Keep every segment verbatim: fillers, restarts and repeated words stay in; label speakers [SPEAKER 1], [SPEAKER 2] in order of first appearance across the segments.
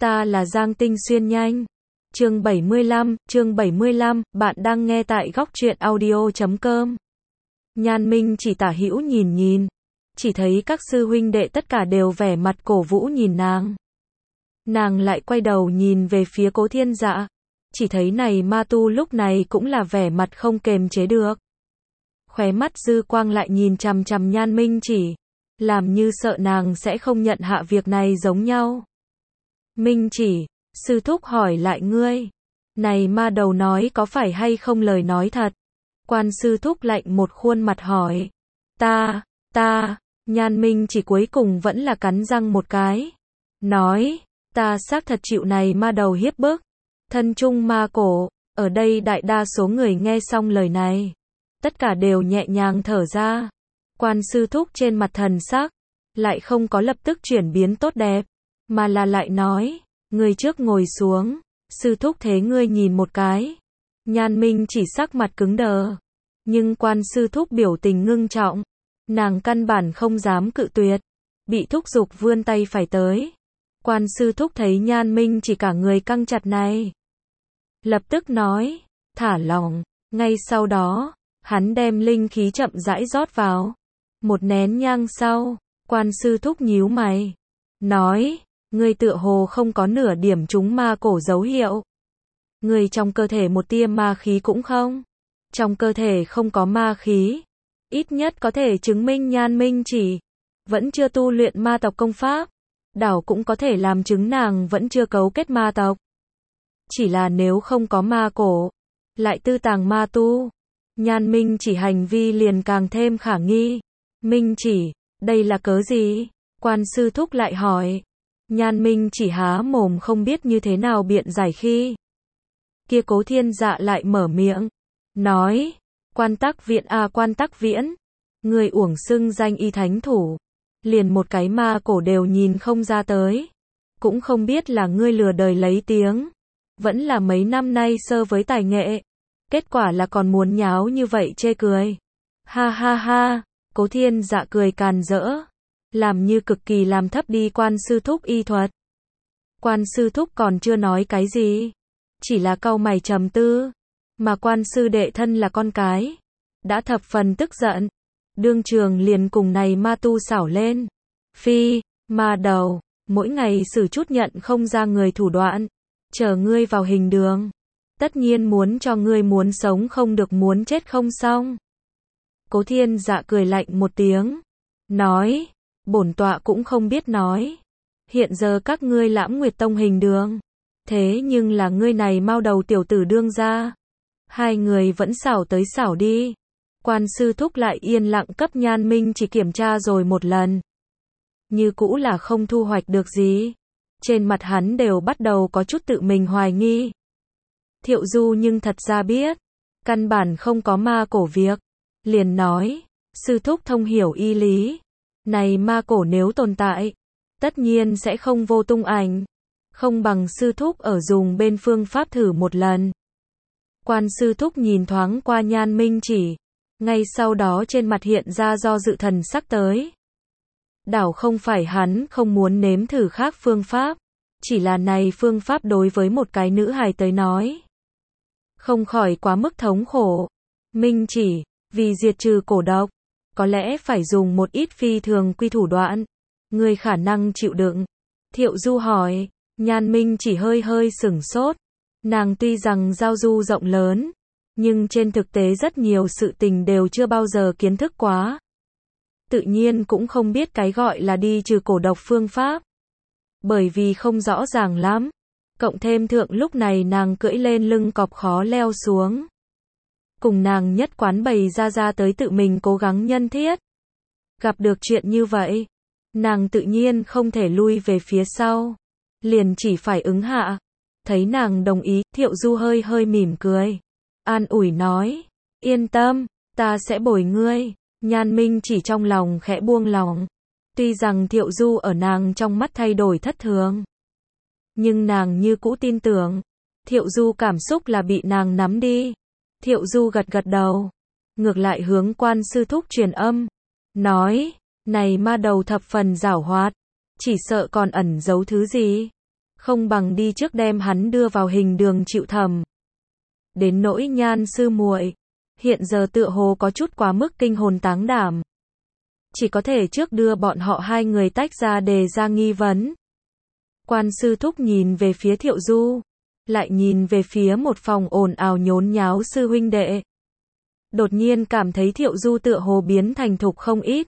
[SPEAKER 1] Ta là Giang Tinh Xuyên nhanh. Chương bảy mươi lăm, chương bảy mươi lăm, bạn đang nghe tại góc truyện audio chấm com. Nhan Minh chỉ tả hữu nhìn nhìn, chỉ thấy các sư huynh đệ tất cả đều vẻ mặt cổ vũ nhìn nàng. Nàng lại quay đầu nhìn về phía Cố Thiên Dạ, chỉ thấy này ma tu lúc này cũng là vẻ mặt không kềm chế được. Khóe mắt dư quang lại nhìn chằm chằm Nhan Minh chỉ, làm như sợ nàng sẽ không nhận hạ việc này giống nhau. Minh chỉ, sư thúc hỏi lại ngươi, này ma đầu nói có phải hay không lời nói thật? Quan sư thúc lạnh một khuôn mặt hỏi, ta, ta, Nhan Minh chỉ cuối cùng vẫn là cắn răng một cái, nói, ta xác thật chịu này ma đầu hiếp bức, thân trung ma cổ. Ở đây đại đa số người nghe xong lời này, tất cả đều nhẹ nhàng thở ra. Quan sư thúc trên mặt thần sắc lại không có lập tức chuyển biến tốt đẹp, mà là lại nói, người trước ngồi xuống, sư thúc thế ngươi nhìn một cái. Nhan Minh chỉ sắc mặt cứng đờ, nhưng quan sư thúc biểu tình ngưng trọng, nàng căn bản không dám cự tuyệt, bị thúc giục vươn tay phải tới. Quan sư thúc thấy Nhan Minh chỉ cả người căng chặt này, lập tức nói, thả lỏng. Ngay sau đó, hắn đem linh khí chậm rãi rót vào. Một nén nhang sau, quan sư thúc nhíu mày, nói, ngươi tựa hồ không có nửa điểm trúng ma cổ dấu hiệu. Ngươi trong cơ thể một tia ma khí cũng không. Trong cơ thể không có ma khí, ít nhất có thể chứng minh Nhan Minh chỉ vẫn chưa tu luyện ma tộc công pháp. Đảo cũng có thể làm chứng nàng vẫn chưa cấu kết ma tộc. Chỉ là nếu không có ma cổ, lại tư tàng ma tu, Nhan Minh chỉ hành vi liền càng thêm khả nghi. Minh chỉ, đây là cớ gì? Quan sư thúc lại hỏi. Nhan Minh chỉ há mồm không biết như thế nào biện giải khi kia Cố Thiên Dạ lại mở miệng, nói, Quan Tắc Viễn à Quan Tắc Viễn, người uổng xưng danh y thánh thủ, liền một cái ma cổ đều nhìn không ra tới, cũng không biết là ngươi lừa đời lấy tiếng, vẫn là mấy năm nay sơ với tài nghệ, kết quả là còn muốn nháo như vậy chê cười. Ha ha ha, Cố Thiên Dạ cười càn rỡ, làm như cực kỳ làm thấp đi quan sư thúc y thuật. Quan sư thúc còn chưa nói cái gì, chỉ là cau mày trầm tư, mà quan sư đệ thân là con cái, đã thập phần tức giận, đương trường liền cùng này ma tu xảo lên. Phi, ma đầu, mỗi ngày xử chút nhận không ra người thủ đoạn, chờ ngươi vào hình đường, tất nhiên muốn cho ngươi muốn sống không được muốn chết không xong. Cố Thiên Dạ cười lạnh một tiếng, nói, bổn tọa cũng không biết nói, hiện giờ các ngươi Lãm Nguyệt Tông hình đường, thế nhưng là ngươi này mau đầu tiểu tử đương ra, hai người vẫn xảo tới xảo đi. Quan sư thúc lại yên lặng cấp Nhan Minh chỉ kiểm tra rồi một lần, như cũ là không thu hoạch được gì, trên mặt hắn đều bắt đầu có chút tự mình hoài nghi. Thiệu Du nhưng thật ra biết, căn bản không có ma cổ việc, liền nói, sư thúc thông hiểu y lý, này ma cổ nếu tồn tại, tất nhiên sẽ không vô tung ảnh, không bằng sư thúc ở dùng bên phương pháp thử một lần. Quan sư thúc nhìn thoáng qua Nhan Minh chỉ, ngay sau đó trên mặt hiện ra do dự thần sắc tới. Đảo không phải hắn không muốn nếm thử khác phương pháp, chỉ là này phương pháp đối với một cái nữ hài tới nói, không khỏi quá mức thống khổ. Minh chỉ, vì diệt trừ cổ độc, có lẽ phải dùng một ít phi thường quy thủ đoạn, người khả năng chịu đựng. Thiệu Du hỏi. Nhan Minh chỉ hơi hơi sửng sốt, nàng tuy rằng giao du rộng lớn, nhưng trên thực tế rất nhiều sự tình đều chưa bao giờ kiến thức quá, tự nhiên cũng không biết cái gọi là đi trừ cổ độc phương pháp, bởi vì không rõ ràng lắm, cộng thêm thượng lúc này nàng cưỡi lên lưng cọp khó leo xuống, cùng nàng nhất quán bày ra ra tới tự mình cố gắng nhân thiết, gặp được chuyện như vậy, nàng tự nhiên không thể lui về phía sau, liền chỉ phải ứng hạ. Thấy nàng đồng ý, Thiệu Du hơi hơi mỉm cười, an ủi nói, yên tâm, ta sẽ bồi ngươi. Nhan Minh chỉ trong lòng khẽ buông lòng, tuy rằng Thiệu Du ở nàng trong mắt thay đổi thất thường, nhưng nàng như cũ tin tưởng, Thiệu Du cảm xúc là bị nàng nắm đi. Thiệu Du gật gật đầu, ngược lại hướng quan sư thúc truyền âm, nói, này ma đầu thập phần giảo hoạt, chỉ sợ còn ẩn giấu thứ gì. không bằng đi trước đem hắn đưa vào hình đường chịu thẩm. Đến nỗi Nhan sư muội, hiện giờ tựa hồ có chút quá mức kinh hồn táng đảm. Chỉ có thể trước đưa bọn họ hai người tách ra đề ra nghi vấn. Quan sư thúc nhìn về phía Thiệu Du, lại nhìn về phía một phòng ồn ào nhốn nháo sư huynh đệ. Đột nhiên cảm thấy Thiệu Du tựa hồ biến thành thục không ít.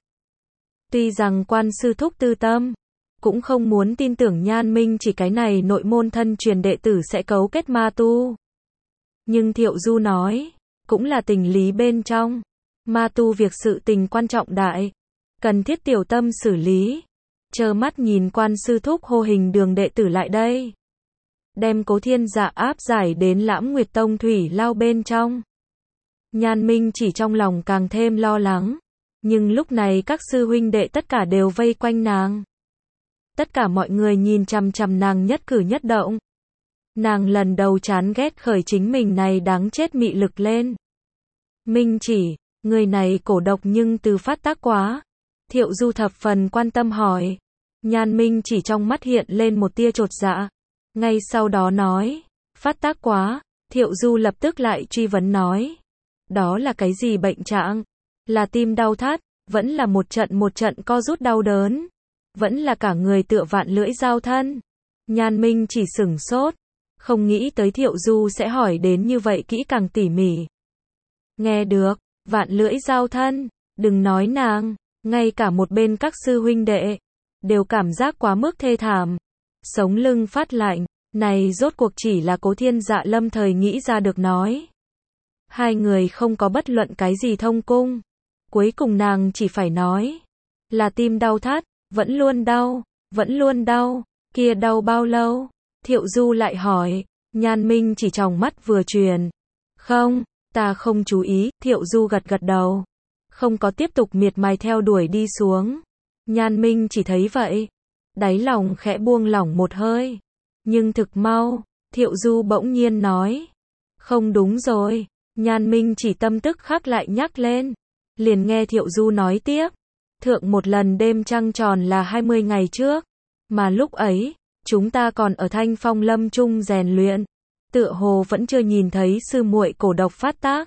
[SPEAKER 1] Tuy rằng quan sư thúc tư tâm, cũng không muốn tin tưởng Nhan Minh chỉ cái này nội môn thân truyền đệ tử sẽ cấu kết ma tu. Nhưng Thiệu Du nói, cũng là tình lý bên trong. Ma tu việc sự tình quan trọng đại, cần thiết tiểu tâm xử lý. Chờ mắt nhìn quan sư thúc hô hình đường đệ tử lại đây. Đem Cố Thiên Dạ áp giải đến Lãm Nguyệt Tông thủy lao bên trong. Nhan Minh chỉ trong lòng càng thêm lo lắng. Nhưng lúc này các sư huynh đệ tất cả đều vây quanh nàng. Tất cả mọi người nhìn chằm chằm nàng nhất cử nhất động. Nàng lần đầu chán ghét khởi chính mình này đáng chết mị lực lên. Minh chỉ, người này cổ độc nhưng từ phát tác quá. Thiệu Du thập phần quan tâm hỏi. Nhan Minh chỉ trong mắt hiện lên một tia chột dạ. Ngay sau đó nói, phát tác quá. Thiệu Du lập tức lại truy vấn nói. Đó là cái gì bệnh trạng? Là tim đau thắt, vẫn là một trận một trận co rút đau đớn, vẫn là cả người tựa vạn lưỡi dao thân. Nhan Minh chỉ sửng sốt, không nghĩ tới Thiệu Du sẽ hỏi đến như vậy kỹ càng tỉ mỉ. Nghe được, vạn lưỡi dao thân, đừng nói nàng, ngay cả một bên các sư huynh đệ, đều cảm giác quá mức thê thảm. Sống lưng phát lạnh, này rốt cuộc chỉ là Cố Thiên Dạ lâm thời nghĩ ra được nói. Hai người không có bất luận cái gì thông cung. Cuối cùng nàng chỉ phải nói, là tim đau thắt, vẫn luôn đau, vẫn luôn đau, kia đau bao lâu? Thiệu Du lại hỏi, Nhan Minh chỉ tròng mắt vừa truyền. Không, ta không chú ý, Thiệu Du gật gật đầu. Không có tiếp tục miệt mài theo đuổi đi xuống. Nhan Minh chỉ thấy vậy. Đáy lòng khẽ buông lỏng một hơi. Nhưng thực mau, Thiệu Du bỗng nhiên nói. Không đúng rồi, Nhan Minh chỉ tâm tức khắc lại nhắc lên. Liền nghe Thiệu Du nói tiếp. Thượng một lần đêm trăng tròn là hai mươi ngày trước. Mà lúc ấy, chúng ta còn ở Thanh Phong Lâm Trung rèn luyện. Tựa hồ vẫn chưa nhìn thấy sư muội cổ độc phát tác.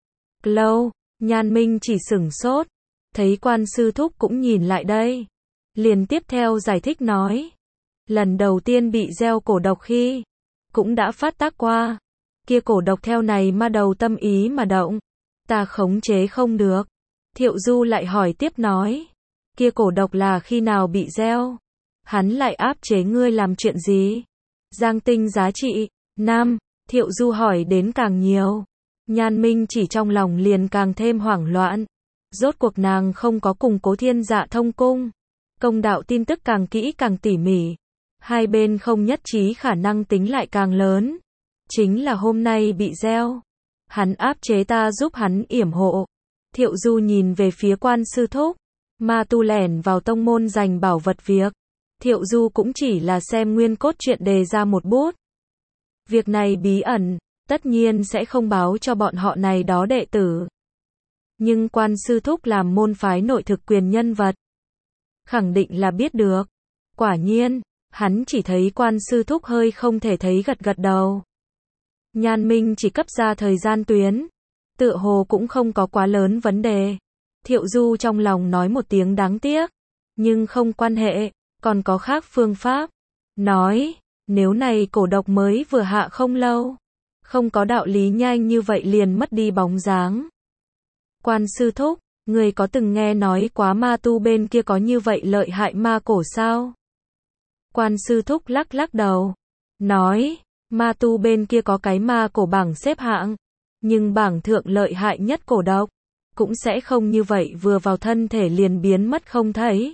[SPEAKER 1] Lâu, Nhan Minh chỉ sửng sốt. Thấy quan sư thúc cũng nhìn lại đây. Liền tiếp theo giải thích nói. Lần đầu tiên bị gieo cổ độc khi, cũng đã phát tác qua. Kia cổ độc theo này ma đầu tâm ý mà động. Ta khống chế không được. Thiệu Du lại hỏi tiếp nói. Kia cổ độc là khi nào bị gieo? Hắn lại áp chế ngươi làm chuyện gì? Giang tinh giá trị. Nam, Thiệu Du hỏi đến càng nhiều. Nhan Minh chỉ trong lòng liền càng thêm hoảng loạn. Rốt cuộc nàng không có cùng Cố Thiên Dạ thông cung. Công đạo tin tức càng kỹ càng tỉ mỉ. Hai bên không nhất trí khả năng tính lại càng lớn. Chính là hôm nay bị gieo. Hắn áp chế ta giúp hắn yểm hộ. Thiệu Du nhìn về phía quan sư thúc. Ma tu lẻn vào tông môn giành bảo vật việc. Thiệu Du cũng chỉ là xem nguyên cốt truyện đề ra một bút. Việc này bí ẩn, tất nhiên sẽ không báo cho bọn họ này đó đệ tử. Nhưng quan sư thúc làm môn phái nội thực quyền nhân vật. Khẳng định là biết được. Quả nhiên, hắn chỉ thấy quan sư thúc hơi không thể thấy gật gật đầu. Nhan Minh chỉ cấp ra thời gian tuyến. Tựa hồ cũng không có quá lớn vấn đề. Thiệu Du trong lòng nói một tiếng đáng tiếc. Nhưng không quan hệ, còn có khác phương pháp. Nói, nếu này cổ độc mới vừa hạ không lâu. Không có đạo lý nhanh như vậy liền mất đi bóng dáng. Quan sư thúc, người có từng nghe nói quá ma tu bên kia có như vậy lợi hại ma cổ sao? Quan sư thúc lắc lắc đầu. Nói, ma tu bên kia có cái ma cổ bảng xếp hạng. Nhưng bảng thượng lợi hại nhất cổ độc. Cũng sẽ không như vậy vừa vào thân thể liền biến mất không thấy.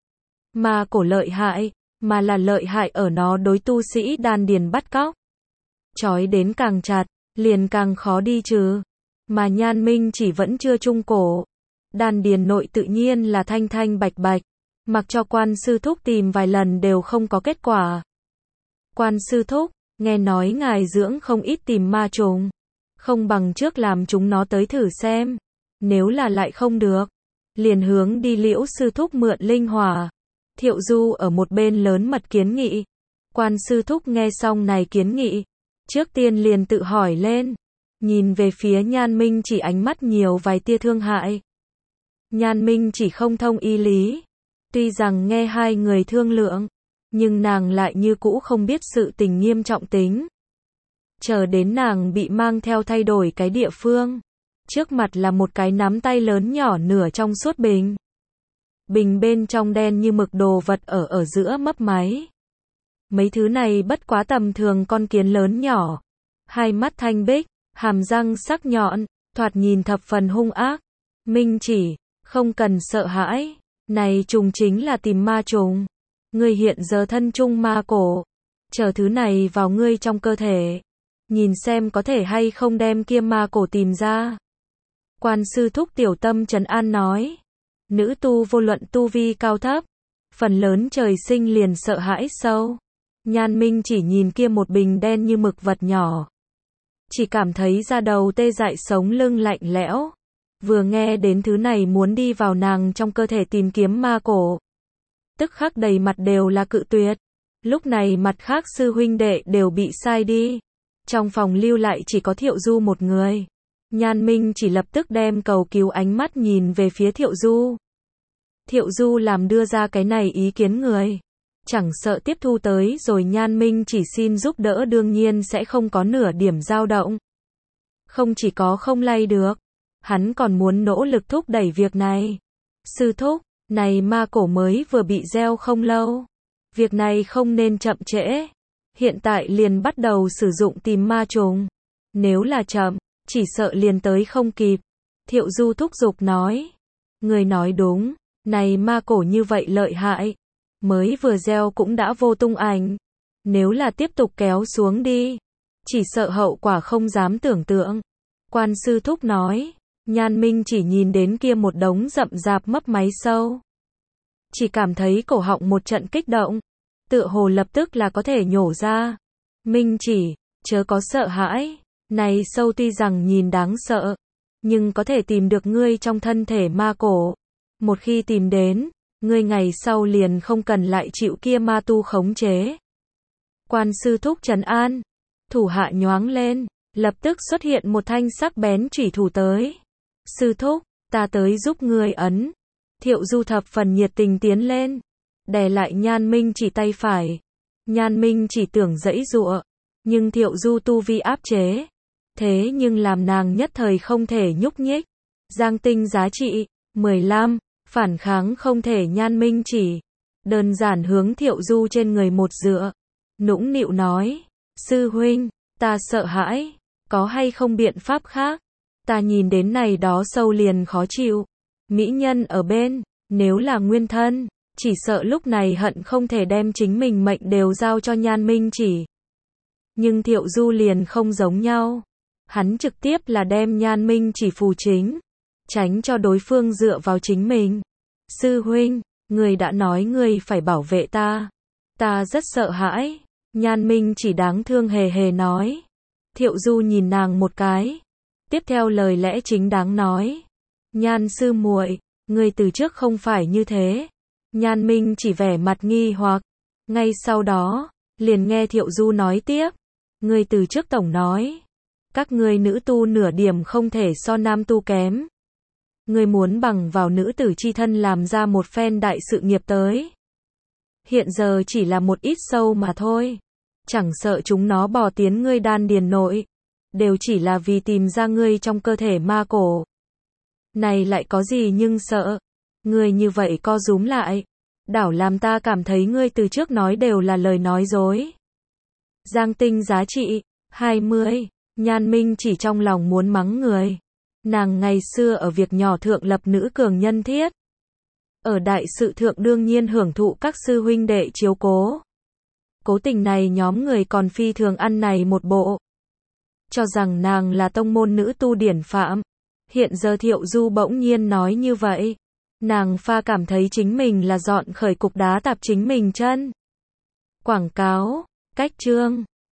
[SPEAKER 1] Ma cổ lợi hại, mà là lợi hại ở nó đối tu sĩ đan điền bắt cóc. Chói đến càng chặt, liền càng khó đi trừ. Mà Nhan Minh chỉ vẫn chưa trung cổ. Đan điền nội tự nhiên là thanh thanh bạch bạch. Mặc cho quan sư thúc tìm vài lần đều không có kết quả. Quan sư thúc, nghe nói ngài dưỡng không ít tìm ma trùng. Không bằng trước làm chúng nó tới thử xem. Nếu là lại không được, liền hướng đi Liễu sư thúc mượn linh hỏa. Thiệu Du ở một bên lớn mật kiến nghị. Quan sư thúc nghe xong này kiến nghị, trước tiên liền tự hỏi lên, nhìn về phía Nhan Minh chỉ ánh mắt nhiều vài tia thương hại. Nhan Minh chỉ không thông ý lý, tuy rằng nghe hai người thương lượng, nhưng nàng lại như cũ không biết sự tình nghiêm trọng tính. Chờ đến nàng bị mang theo thay đổi cái địa phương, trước mặt là một cái nắm tay lớn nhỏ nửa trong suốt bình. Bình bên trong đen như mực đồ vật ở ở giữa mấp máy. Mấy thứ này bất quá tầm thường con kiến lớn nhỏ, hai mắt thanh bích, hàm răng sắc nhọn, thoạt nhìn thập phần hung ác. Minh chỉ, không cần sợ hãi, này trùng chính là tìm ma trùng. Ngươi hiện giờ thân trung ma cổ, chờ thứ này vào ngươi trong cơ thể, nhìn xem có thể hay không đem kia ma cổ tìm ra. Quan sư thúc tiểu tâm trấn an nói, nữ tu vô luận tu vi cao thấp, phần lớn trời sinh liền sợ hãi sâu. Nhan Minh chỉ nhìn kia một bình đen như mực vật nhỏ, chỉ cảm thấy da đầu tê dại sống lưng lạnh lẽo. Vừa nghe đến thứ này muốn đi vào nàng trong cơ thể tìm kiếm ma cổ, tức khắc đầy mặt đều là cự tuyệt. Lúc này mặt khác sư huynh đệ đều bị sai đi, trong phòng lưu lại chỉ có Thiệu Du một người. Nhan Minh chỉ lập tức đem cầu cứu ánh mắt nhìn về phía Thiệu Du. Thiệu Du làm đưa ra cái này ý kiến người, chẳng sợ tiếp thu tới rồi Nhan Minh chỉ xin giúp đỡ đương nhiên sẽ không có nửa điểm dao động. Không chỉ có không lay được, hắn còn muốn nỗ lực thúc đẩy việc này. Sư thúc, này ma cổ mới vừa bị gieo không lâu, việc này không nên chậm trễ, hiện tại liền bắt đầu sử dụng tìm ma trùng. Nếu là chậm, chỉ sợ liền tới không kịp. Thiệu Du thúc giục nói, người nói đúng, này ma cổ như vậy lợi hại, mới vừa gieo cũng đã vô tung ảnh, nếu là tiếp tục kéo xuống đi, chỉ sợ hậu quả không dám tưởng tượng. Quan sư thúc nói, Nhan Minh chỉ nhìn đến kia một đống rậm rạp mấp máy sâu, chỉ cảm thấy cổ họng một trận kích động, tựa hồ lập tức là có thể nhổ ra. Minh chỉ, chớ có sợ hãi, này sâu tuy rằng nhìn đáng sợ, nhưng có thể tìm được ngươi trong thân thể ma cổ. Một khi tìm đến, ngươi ngày sau liền không cần lại chịu kia ma tu khống chế. Quan sư thúc trấn an, thủ hạ nhoáng lên, lập tức xuất hiện một thanh sắc bén chủy thủ tới. Sư thúc, ta tới giúp ngươi ấn. Thiệu Du thập phần nhiệt tình tiến lên, đè lại Nhan Minh chỉ tay phải. Nhan Minh chỉ tưởng giãy giụa, nhưng Thiệu Du tu vi áp chế, thế nhưng làm nàng nhất thời không thể nhúc nhích. Giang tinh giá trị mười lăm, phản kháng không thể. Nhan Minh chỉ đơn giản hướng Thiệu Du trên người một dựa, nũng nịu nói, sư huynh, ta sợ hãi, có hay không biện pháp khác? Ta nhìn đến này đó sâu liền khó chịu. Mỹ nhân ở bên, nếu là nguyên thân, chỉ sợ lúc này hận không thể đem chính mình mệnh đều giao cho Nhan Minh chỉ. Nhưng Thiệu Du liền không giống nhau, hắn trực tiếp là đem Nhan Minh chỉ phù chính, tránh cho đối phương dựa vào chính mình. Sư huynh, người đã nói người phải bảo vệ ta, ta rất sợ hãi. Nhan Minh chỉ đáng thương hề hề nói. Thiệu Du nhìn nàng một cái, tiếp theo lời lẽ chính đáng nói, Nhan sư muội, người từ trước không phải như thế. Nhan Minh chỉ vẻ mặt nghi hoặc, ngay sau đó, liền nghe Thiệu Du nói tiếp, người từ trước tổng nói, các ngươi nữ tu nửa điểm không thể so nam tu kém. Người muốn bằng vào nữ tử chi thân làm ra một phen đại sự nghiệp tới. Hiện giờ chỉ là một ít sâu mà thôi, chẳng sợ chúng nó bò tiến ngươi đan điền nội, đều chỉ là vì tìm ra ngươi trong cơ thể ma cổ. Này lại có gì nhưng sợ? Ngươi như vậy co rúm lại, đảo làm ta cảm thấy ngươi từ trước nói đều là lời nói dối. Giang tinh giá trị hai mươi, Nhan Minh chỉ trong lòng muốn mắng người. Nàng ngày xưa ở việc nhỏ thượng lập nữ cường nhân thiết, ở đại sự thượng đương nhiên hưởng thụ các sư huynh đệ chiếu cố. Cố tình này nhóm người còn phi thường ăn này một bộ, cho rằng nàng là tông môn nữ tu điển phạm. Hiện giờ Thiệu Du bỗng nhiên nói như vậy, nàng pha cảm thấy chính mình là dọn khởi cục đá tạp chính mình chân. Quảng cáo, cách chương